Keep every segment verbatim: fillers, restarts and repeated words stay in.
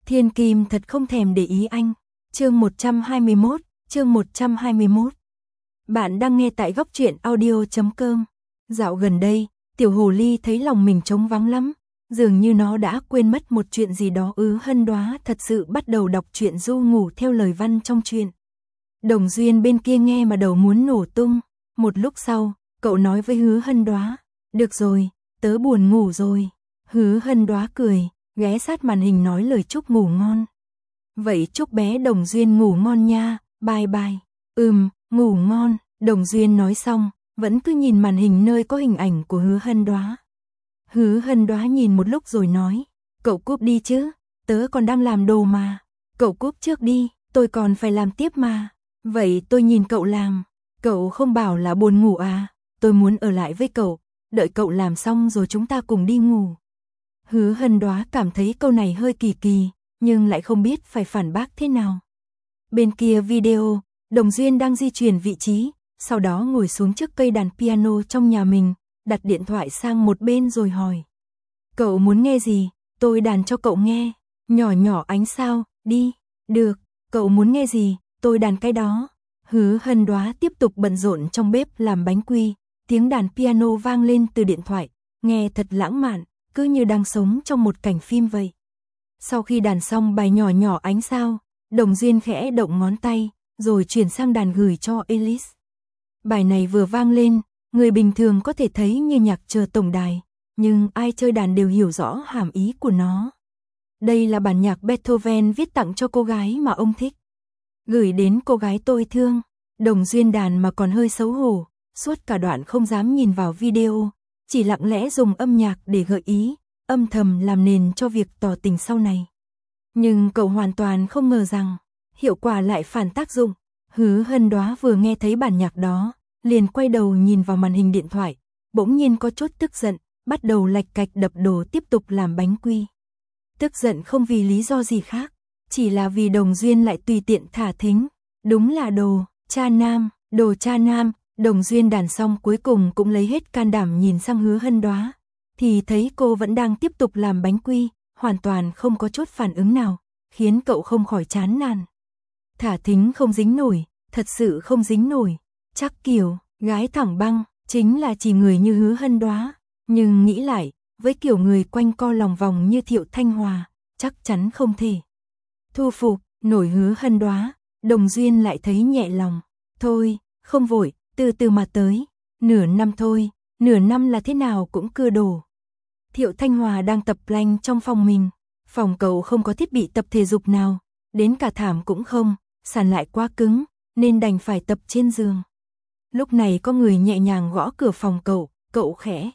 Thiên Kim thật không thèm để ý anh. Chương một trăm hai mươi mốt, chương một trăm hai mươi mốt. Bạn đang nghe tại góc truyện audio chấm com. Dạo gần đây, tiểu hồ ly thấy lòng mình trống vắng lắm, dường như nó đã quên mất một chuyện gì đó. Ứ Hân Đoá thật sự bắt đầu đọc truyện du ngủ theo lời văn trong truyện. Đồng Duyên bên kia nghe mà đầu muốn nổ tung. Một lúc sau, cậu nói với Hứa Hân Đoá, được rồi, tớ buồn ngủ rồi. Hứa Hân Đoá cười, ghé sát màn hình nói lời chúc ngủ ngon. Vậy chúc bé Đồng Duyên ngủ ngon nha, bye bye. Ừm, ngủ ngon, Đồng Duyên nói xong, vẫn cứ nhìn màn hình nơi có hình ảnh của Hứa Hân Đoá. Hứa Hân Đoá nhìn một lúc rồi nói, cậu cúp đi chứ, tớ còn đang làm đồ mà. Cậu cúp trước đi, tôi còn phải làm tiếp mà. Vậy tôi nhìn cậu làm, cậu không bảo là buồn ngủ à, tôi muốn ở lại với cậu, đợi cậu làm xong rồi chúng ta cùng đi ngủ. Hứa Hân Đoá cảm thấy câu này hơi kỳ kỳ, nhưng lại không biết phải phản bác thế nào. Bên kia video, Đồng Duyên đang di chuyển vị trí, sau đó ngồi xuống trước cây đàn piano trong nhà mình, đặt điện thoại sang một bên rồi hỏi. Cậu muốn nghe gì, tôi đàn cho cậu nghe. Nhỏ nhỏ ánh sao, đi. Được, cậu muốn nghe gì, tôi đàn cái đó. Hứa Hân Đoá tiếp tục bận rộn trong bếp làm bánh quy, tiếng đàn piano vang lên từ điện thoại, nghe thật lãng mạn, cứ như đang sống trong một cảnh phim vậy. Sau khi đàn xong bài nhỏ nhỏ ánh sao, Đồng Duyên khẽ động ngón tay, rồi chuyển sang đàn gửi cho Alice. Bài này vừa vang lên, người bình thường có thể thấy như nhạc chờ tổng đài, nhưng ai chơi đàn đều hiểu rõ hàm ý của nó. Đây là bản nhạc Beethoven viết tặng cho cô gái mà ông thích. Gửi đến cô gái tôi thương. Đồng Duyên đàn mà còn hơi xấu hổ, suốt cả đoạn không dám nhìn vào video, chỉ lặng lẽ dùng âm nhạc để gợi ý, âm thầm làm nền cho việc tỏ tình sau này. Nhưng cậu hoàn toàn không ngờ rằng, hiệu quả lại phản tác dụng. Hứa Hân Đoá vừa nghe thấy bản nhạc đó, liền quay đầu nhìn vào màn hình điện thoại, bỗng nhiên có chút tức giận, bắt đầu lạch cạch đập đồ tiếp tục làm bánh quy. Tức giận không vì lý do gì khác, chỉ là vì Đồng Duyên lại tùy tiện thả thính. Đúng là đồ cha nam, đồ cha nam. Đồng Duyên đàn xong cuối cùng cũng lấy hết can đảm nhìn sang Hứa Hân Đoá, thì thấy cô vẫn đang tiếp tục làm bánh quy, hoàn toàn không có chút phản ứng nào, khiến cậu không khỏi chán nản. Thả thính không dính nổi, thật sự không dính nổi, chắc kiểu gái thẳng băng chính là chỉ người như Hứa Hân Đoá, nhưng nghĩ lại, với kiểu người quanh co lòng vòng như Thiệu Thanh Hòa, chắc chắn không thể thu phục nổi Hứa Hân Đoá. Đồng Duyên lại thấy nhẹ lòng, thôi, không vội, từ từ mà tới, nửa năm thôi, nửa năm là thế nào cũng cưa đổ. Thiệu Thanh Hòa đang tập plank trong phòng mình, phòng cậu không có thiết bị tập thể dục nào, đến cả thảm cũng không, sàn lại quá cứng, nên đành phải tập trên giường. Lúc này có người nhẹ nhàng gõ cửa phòng cậu, cậu khẽ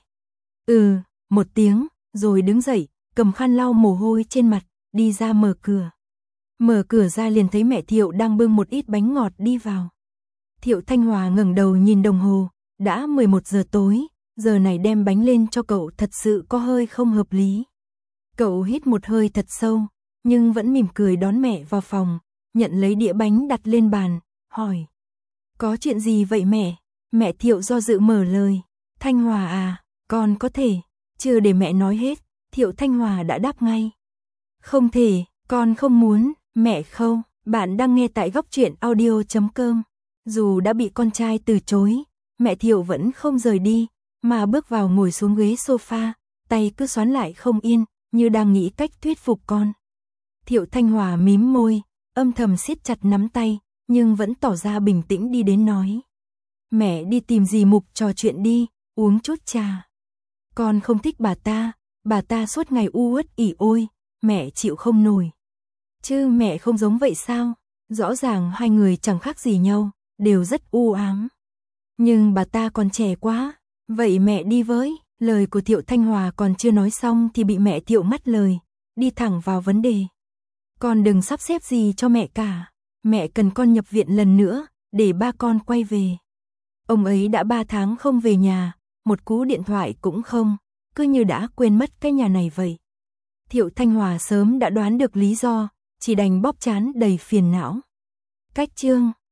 ừ, một tiếng, rồi đứng dậy, cầm khăn lau mồ hôi trên mặt, đi ra mở cửa. Mở cửa ra liền thấy mẹ Thiệu đang bưng một ít bánh ngọt đi vào. Thiệu Thanh Hòa ngẩng đầu nhìn đồng hồ, đã mười một giờ tối, giờ này đem bánh lên cho cậu thật sự có hơi không hợp lý. Cậu hít một hơi thật sâu, nhưng vẫn mỉm cười đón mẹ vào phòng, nhận lấy đĩa bánh đặt lên bàn, hỏi. Có chuyện gì vậy mẹ? Mẹ Thiệu do dự mở lời. Thanh Hòa à, con có thể. Chưa để mẹ nói hết, Thiệu Thanh Hòa đã đáp ngay. Không thể, con không muốn, mẹ không. Bạn đang nghe tại góc truyện audio chấm com. Dù đã bị con trai từ chối, mẹ Thiệu vẫn không rời đi, mà bước vào ngồi xuống ghế sofa, tay cứ xoắn lại không yên, như đang nghĩ cách thuyết phục con. Thiệu Thanh Hòa mím môi, âm thầm siết chặt nắm tay, nhưng vẫn tỏ ra bình tĩnh đi đến nói. Mẹ đi tìm dì Mục trò chuyện đi, uống chút trà. Con không thích bà ta, bà ta suốt ngày u uất ỉ ôi, mẹ chịu không nổi. Chứ mẹ không giống vậy sao? Rõ ràng hai người chẳng khác gì nhau, đều rất u ám. Nhưng bà ta còn trẻ quá, vậy mẹ đi với. Lời của Thiệu Thanh Hòa còn chưa nói xong thì bị mẹ Thiệu ngắt lời, đi thẳng vào vấn đề. Con đừng sắp xếp gì cho mẹ cả, mẹ cần con nhập viện lần nữa, để ba con quay về. Ông ấy đã ba tháng không về nhà, một cú điện thoại cũng không, cứ như đã quên mất cái nhà này vậy. Thiệu Thanh Hòa sớm đã đoán được lý do, chỉ đành bóp trán đầy phiền não. Cách chương